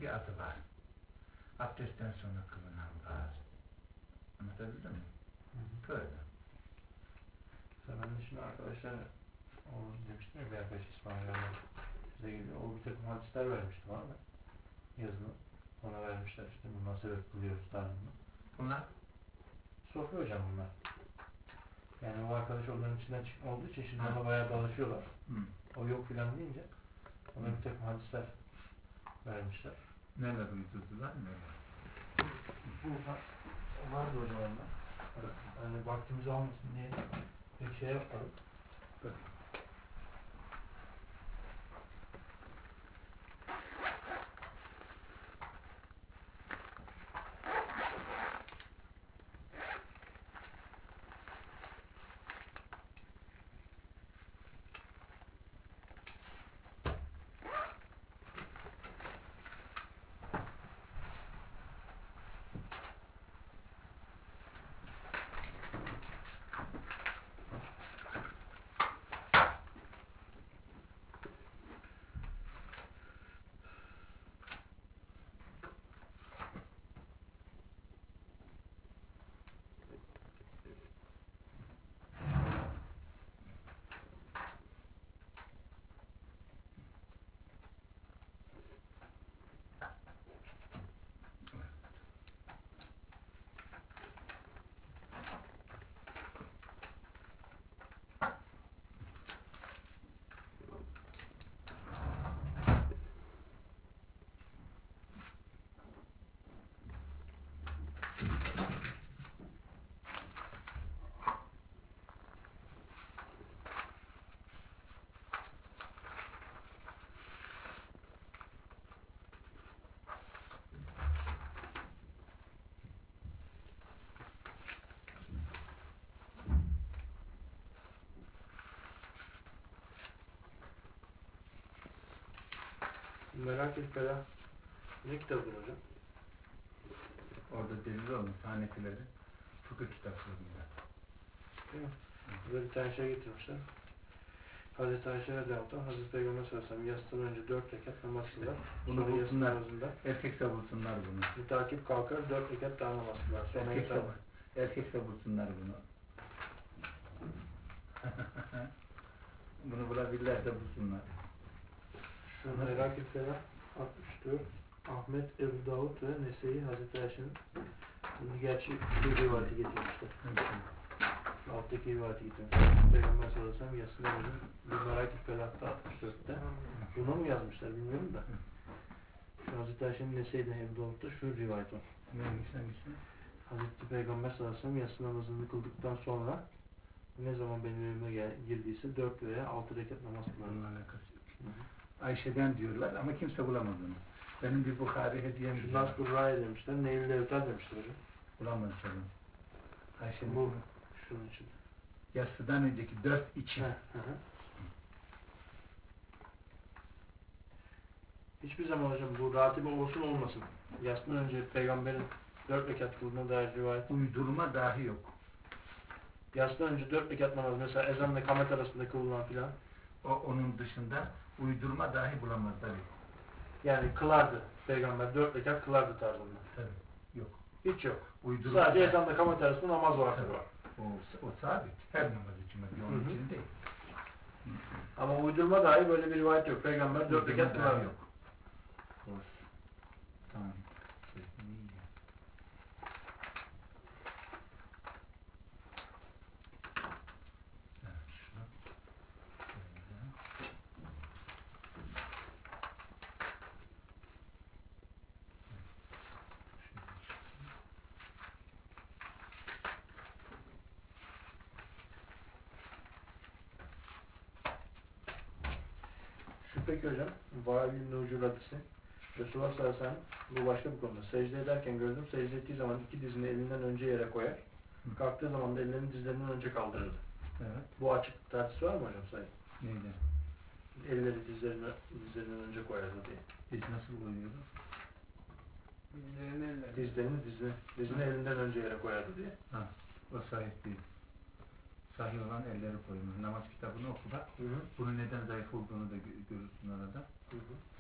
bir adı var. Abdestten sonra kılınan gaz. Anlatabildim mi? Böyle. Ben de şimdi arkadaşlar o demiştim ya bir arkadaş İsmail'e bize geliyor. O bir takım hadisler vermişti bana yazılı. Ona vermişler işte bundan sebep buluyoruz tarzında. Bunlar? Sofi hocam bunlar. Yani o arkadaş onların içinden olduğu için şimdi ona bayağı dalaşıyorlar. O yok filan deyince ona bir takım hadisler vermişler. Neler uydurdular mı? Burada vardı hocam onlar. Yani vaktimizi almasın diye pek şey yapmadık. Merak et Ferah. Ne kitabıdır hocam? Orada delil olmuş Hanefilerin fıkıh kitaplarında. Değil mi? Burada bir tane şey getirmişler. Hazreti Ayşe radıyallahu anh Hazreti Peygamber sallallahu aleyhi ve sellem yastıdan önce 4 rekat namaz kılar. Bunu bulsunlar. Erkekse bulsunlar bunu. Mütakip kalkar 4 rekat daha namaz kılar. Sonra Erkekse bulsunlar bunu. Bunu bulabilirlerse bulsunlar. Şu Merak-ı Ferah 64 Ahmet, Ebu Davud ve Nese'yi Hazreti Ayşe'nin bunu gerçi bir rivayeti getirmişler. Alttaki rivayeti getirmişler. Peygamber sallallahu aleyhi ve sellem yasından önce bir Merak-ı Ferah'ta 64'te. Buna mı yazmışlar bilmiyorum da. Şu Hazreti Ayşe'nin Nese'den Ebu Davud'da şu rivayet var. Neymiş hangisi? Hazreti Peygamber sallallahu aleyhi ve sellem yatsı namazını kıldıktan sonra ne zaman benim evime girdiyse 4 veya 6 rekat namaz kılar. Bununla alakası yok. Ayşe'den diyorlar ama kimse bulamadı onu. Benim bir Bukhari hediyem şu Nasr Raya demişler, Neylül Evtal demişler hocam. Bulamadı canım. Ayşe'nin bu şunun için. Yatsıdan önceki 4 için. Hiçbir zaman hocam bu ratibe olsun olmasın. Yatsıdan önce peygamberin 4 rekat kıldığına dair rivayet. Uydurma dahi yok. Yatsıdan önce 4 rekat namaz mesela ezanla kamet arasında kılınan filan. Onun dışında uydurma dahi bulamazlar. Yani kılardı peygamber 4 rekat kılardı tarzında. Tabii. Yok. Hiç yok. Uydurma sadece ezanla kamet arasında namaz var. O sabit. Her namaz için var. Onun için değil. Ama uydurma dahi böyle bir rivayet yok. Peygamber 4 rekat kılardı. Yok. Hoş. Tamam. İyi. Peki hocam, Vâil-i Nucur hadisi. Resulullah sallallahu aleyhi ve sellem bu başka bir konuda. Secde ederken gördüm, secde ettiği zaman iki dizini elinden önce yere koyar. Kalktığı zaman da ellerini dizlerinden önce kaldırırdı. Evet. Bu açık tartısı var mı hocam sayın? Neydi? Elleri dizlerinden önce koyardı diye. Diz nasıl koyuyordu? Dizini elinden önce yere koyardı diye. Ha, o sahih değil. Sahih olan elleri koyma. Namaz kitabını oku bak. Bunun neden zayıf olduğunu da görürsün arada.